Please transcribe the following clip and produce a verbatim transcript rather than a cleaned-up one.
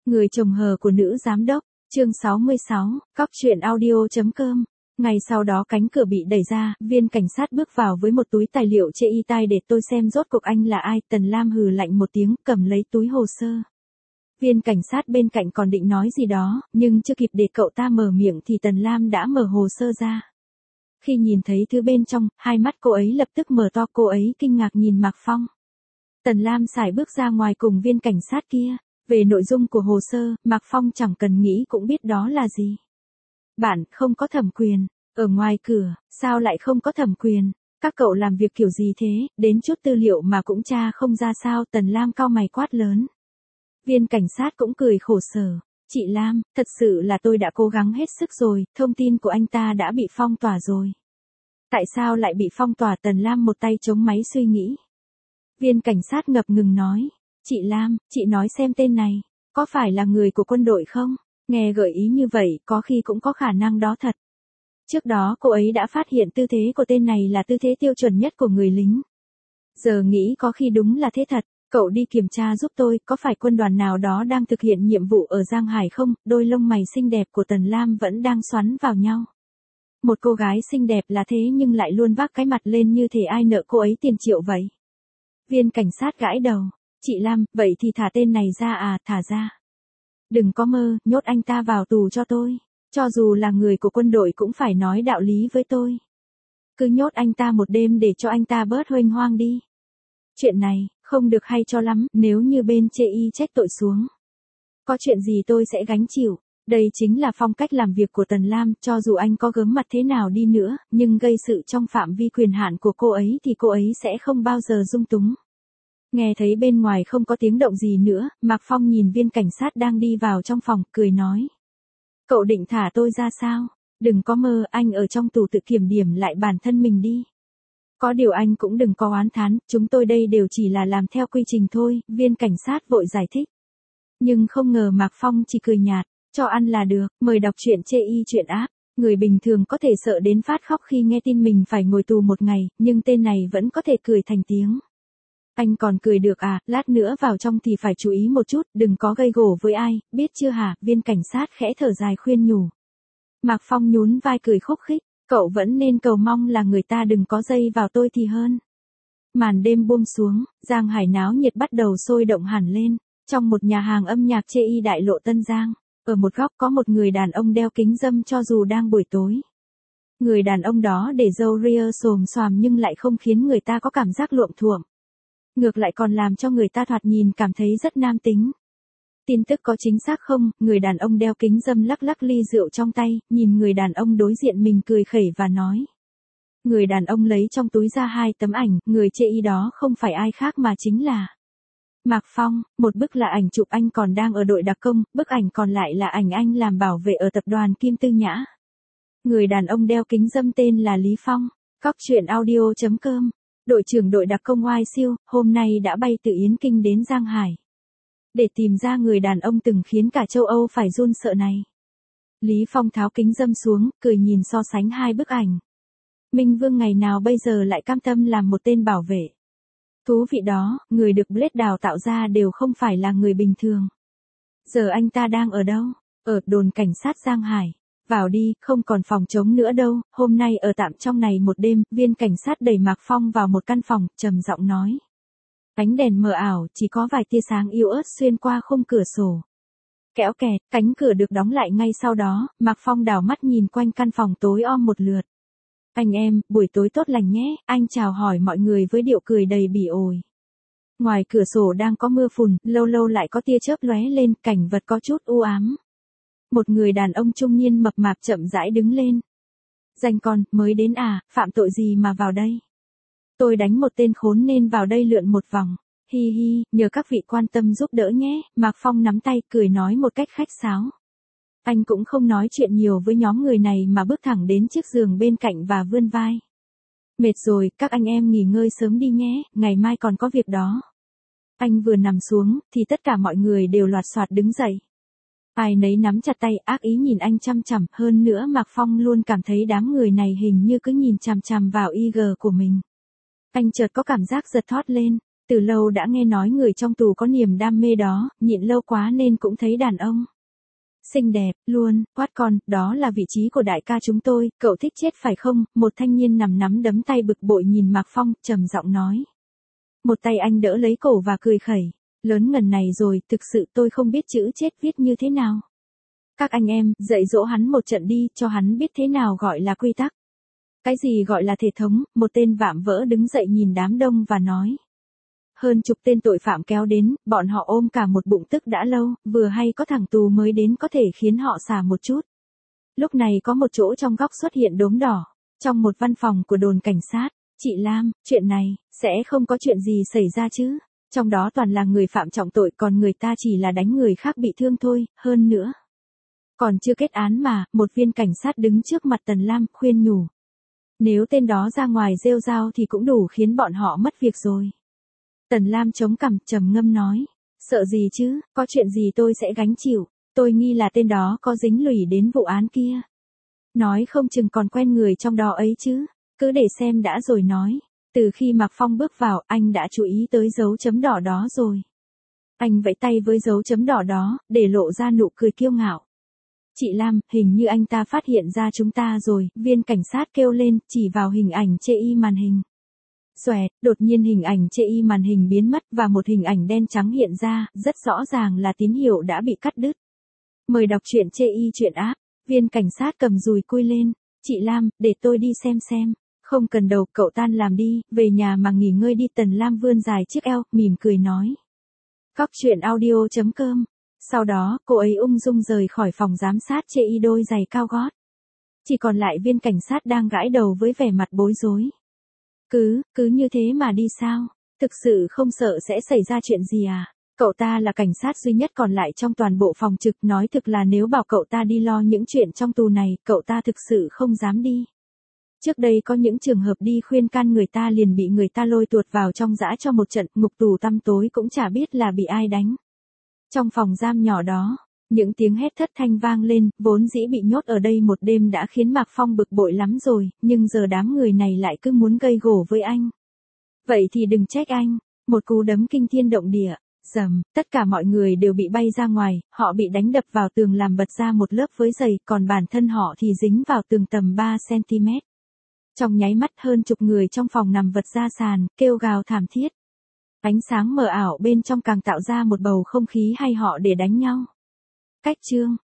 Người chồng hờ của nữ giám đốc, chương sáu mươi sáu, cóc truyện audio.com. Ngày sau đó cánh cửa bị đẩy ra, viên cảnh sát bước vào với một túi tài liệu chê y tai để tôi xem rốt cuộc anh là ai. Tần Lam hừ lạnh một tiếng, cầm lấy túi hồ sơ. Viên cảnh sát bên cạnh còn định nói gì đó, nhưng chưa kịp để cậu ta mở miệng thì Tần Lam đã mở hồ sơ ra. Khi nhìn thấy thứ bên trong, hai mắt cô ấy lập tức mở to, cô ấy kinh ngạc nhìn Mạc Phong. Tần Lam sải bước ra ngoài cùng viên cảnh sát kia. Về nội dung của hồ sơ, Mạc Phong chẳng cần nghĩ cũng biết đó là gì. Bạn không có thẩm quyền, ở ngoài cửa, sao lại không có thẩm quyền? Các cậu làm việc kiểu gì thế, đến chút tư liệu mà cũng tra không ra sao? Tần Lam cau mày quát lớn. Viên cảnh sát cũng cười khổ sở. Chị Lam, thật sự là tôi đã cố gắng hết sức rồi, thông tin của anh ta đã bị phong tỏa rồi. Tại sao lại bị phong tỏa? Tần Lam một tay chống máy suy nghĩ. Viên cảnh sát ngập ngừng nói. Chị Lam, chị nói xem tên này, có phải là người của quân đội không? Nghe gợi ý như vậy, có khi cũng có khả năng đó thật. Trước đó cô ấy đã phát hiện tư thế của tên này là tư thế tiêu chuẩn nhất của người lính. Giờ nghĩ có khi đúng là thế thật. Cậu đi kiểm tra giúp tôi, có phải quân đoàn nào đó đang thực hiện nhiệm vụ ở Giang Hải không? Đôi lông mày xinh đẹp của Tần Lam vẫn đang xoắn vào nhau. Một cô gái xinh đẹp là thế nhưng lại luôn vác cái mặt lên như thể ai nợ cô ấy tiền triệu vậy. Viên cảnh sát gãi đầu. Chị Lam, vậy thì thả tên này ra à? Thả ra. Đừng có mơ, nhốt anh ta vào tù cho tôi. Cho dù là người của quân đội cũng phải nói đạo lý với tôi. Cứ nhốt anh ta một đêm để cho anh ta bớt huênh hoang đi. Chuyện này, không được hay cho lắm, nếu như bên chê y trách tội xuống. Có chuyện gì tôi sẽ gánh chịu. Đây chính là phong cách làm việc của Tần Lam, cho dù anh có gớm mặt thế nào đi nữa, nhưng gây sự trong phạm vi quyền hạn của cô ấy thì cô ấy sẽ không bao giờ dung túng. Nghe thấy bên ngoài không có tiếng động gì nữa, Mạc Phong nhìn viên cảnh sát đang đi vào trong phòng, cười nói. Cậu định thả tôi ra sao? Đừng có mơ, anh ở trong tù tự kiểm điểm lại bản thân mình đi. Có điều anh cũng đừng có oán thán, chúng tôi đây đều chỉ là làm theo quy trình thôi, viên cảnh sát vội giải thích. Nhưng không ngờ Mạc Phong chỉ cười nhạt, cho ăn là được, mời đọc truyện chê y truyện app. Người bình thường có thể sợ đến phát khóc khi nghe tin mình phải ngồi tù một ngày, nhưng tên này vẫn có thể cười thành tiếng. Anh còn cười được à, lát nữa vào trong thì phải chú ý một chút, đừng có gây gổ với ai, biết chưa hả? Viên cảnh sát khẽ thở dài khuyên nhủ. Mạc Phong nhún vai cười khúc khích, cậu vẫn nên cầu mong là người ta đừng có dây vào tôi thì hơn. Màn đêm buông xuống, Giang Hải náo nhiệt bắt đầu sôi động hẳn lên, trong một nhà hàng âm nhạc chê y đại lộ Tân Giang, ở một góc có một người đàn ông đeo kính râm cho dù đang buổi tối. Người đàn ông đó để râu ria xồm xoàm nhưng lại không khiến người ta có cảm giác luộm thuộm. Ngược lại còn làm cho người ta thoạt nhìn cảm thấy rất nam tính. Tin tức có chính xác không? Người đàn ông đeo kính râm lắc lắc ly rượu trong tay, nhìn người đàn ông đối diện mình cười khẩy và nói. Người đàn ông lấy trong túi ra hai tấm ảnh, người chê y đó không phải ai khác mà chính là Mạc Phong. Một bức là ảnh chụp anh còn đang ở đội đặc công, bức ảnh còn lại là ảnh anh làm bảo vệ ở tập đoàn Kim Tư Nhã. Người đàn ông đeo kính râm tên là Lý Phong. Cóc truyện audio.com. Đội trưởng đội đặc công oai siêu, hôm nay đã bay từ Yến Kinh đến Giang Hải. Để tìm ra người đàn ông từng khiến cả châu Âu phải run sợ này. Lý Phong tháo kính râm xuống, cười nhìn so sánh hai bức ảnh. Minh Vương ngày nào bây giờ lại cam tâm làm một tên bảo vệ. Thú vị đó, người được Blade đào tạo ra đều không phải là người bình thường. Giờ anh ta đang ở đâu? Ở đồn cảnh sát Giang Hải. Vào đi, không còn phòng trống nữa đâu, hôm nay ở tạm trong này một đêm. Viên cảnh sát đẩy Mạc Phong vào một căn phòng, trầm giọng nói. Ánh đèn mờ ảo, chỉ có vài tia sáng yếu ớt xuyên qua khung cửa sổ. Kéo kẹt, cánh cửa được đóng lại ngay sau đó, Mạc Phong đảo mắt nhìn quanh căn phòng tối om một lượt. Anh em, buổi tối tốt lành nhé, anh chào hỏi mọi người với điệu cười đầy bỉ ổi. Ngoài cửa sổ đang có mưa phùn, lâu lâu lại có tia chớp lóe lên, cảnh vật có chút u ám. Một người đàn ông trung niên mập mạp chậm rãi đứng lên. Danh con, mới đến à, phạm tội gì mà vào đây? Tôi đánh một tên khốn nên vào đây lượn một vòng. Hi hi, nhờ các vị quan tâm giúp đỡ nhé. Mạc Phong nắm tay, cười nói một cách khách sáo. Anh cũng không nói chuyện nhiều với nhóm người này mà bước thẳng đến chiếc giường bên cạnh và vươn vai. Mệt rồi, các anh em nghỉ ngơi sớm đi nhé, ngày mai còn có việc đó. Anh vừa nằm xuống, thì tất cả mọi người đều loạt soạt đứng dậy. Ai nấy nắm chặt tay, ác ý nhìn anh chăm chằm, hơn nữa Mạc Phong luôn cảm thấy đám người này hình như cứ nhìn chằm chằm vào i giê của mình. Anh chợt có cảm giác giật thót lên, Từ lâu đã nghe nói người trong tù có niềm đam mê đó, nhịn lâu quá nên cũng thấy đàn ông xinh đẹp, luôn, quát con, đó là vị trí của đại ca chúng tôi, cậu thích chết phải không? Một thanh niên nằm nắm đấm tay bực bội nhìn Mạc Phong, trầm giọng nói. Một tay anh đỡ lấy cổ và cười khẩy, lớn ngần này rồi, thực sự tôi không biết chữ chết viết như thế nào. Các anh em, dạy dỗ hắn một trận đi, cho hắn biết thế nào gọi là quy tắc. Cái gì gọi là thể thống, một tên vạm vỡ đứng dậy nhìn đám đông và nói. Hơn chục tên tội phạm kéo đến, bọn họ ôm cả một bụng tức đã lâu, vừa hay có thằng tù mới đến có thể khiến họ xả một chút. Lúc này có một chỗ trong góc xuất hiện đốm đỏ, trong một văn phòng của đồn cảnh sát. Chị Lam, chuyện này, sẽ không có chuyện gì xảy ra chứ? Trong đó toàn là người phạm trọng tội còn người ta chỉ là đánh người khác bị thương thôi, hơn nữa. Còn chưa kết án mà, một viên cảnh sát đứng trước mặt Tần Lam, khuyên nhủ. Nếu tên đó ra ngoài rêu rao thì cũng đủ khiến bọn họ mất việc rồi. Tần Lam chống cằm trầm ngâm nói, sợ gì chứ, có chuyện gì tôi sẽ gánh chịu, tôi nghi là tên đó có dính lùi đến vụ án kia. Nói không chừng còn quen người trong đó ấy chứ, cứ để xem đã rồi nói. Từ khi Mạc Phong bước vào, anh đã chú ý tới dấu chấm đỏ đó rồi. Anh vẫy tay với dấu chấm đỏ đó, để lộ ra nụ cười kiêu ngạo. Chị Lam, hình như anh ta phát hiện ra chúng ta rồi, viên cảnh sát kêu lên, chỉ vào hình ảnh chê y màn hình. Xoẹt, đột nhiên hình ảnh chê y màn hình biến mất và một hình ảnh đen trắng hiện ra, rất rõ ràng là tín hiệu đã bị cắt đứt. Mời đọc truyện chê y truyện app, viên cảnh sát cầm dùi cui lên, chị Lam, để tôi đi xem xem. Không cần đâu, cậu tan làm đi, về nhà mà nghỉ ngơi đi. Tần Lam vươn dài chiếc eo, mỉm cười nói. Cóc truyện audio chấm com. Sau đó, cô ấy ung dung rời khỏi phòng giám sát chê y đôi giày cao gót. Chỉ còn lại viên cảnh sát đang gãi đầu với vẻ mặt bối rối. Cứ, cứ như thế mà đi sao? Thực sự không sợ sẽ xảy ra chuyện gì à? Cậu ta là cảnh sát duy nhất còn lại trong toàn bộ phòng trực, nói thực là nếu bảo cậu ta đi lo những chuyện trong tù này, cậu ta thực sự không dám đi. Trước đây có những trường hợp đi khuyên can người ta liền bị người ta lôi tuột vào trong dã cho một trận, ngục tù tăm tối cũng chả biết là bị ai đánh. Trong phòng giam nhỏ đó, những tiếng hét thất thanh vang lên, vốn dĩ bị nhốt ở đây một đêm đã khiến Mạc Phong bực bội lắm rồi, nhưng giờ đám người này lại cứ muốn gây gổ với anh. Vậy thì đừng trách anh, một cú đấm kinh thiên động địa, rầm, tất cả mọi người đều bị bay ra ngoài, họ bị đánh đập vào tường làm bật ra một lớp với giày, còn bản thân họ thì dính vào tường tầm ba xăng-ti-mét. Trong nháy mắt hơn chục người trong phòng nằm vật ra sàn, kêu gào thảm thiết. Ánh sáng mờ ảo bên trong càng tạo ra một bầu không khí hay họ để đánh nhau. Cách chương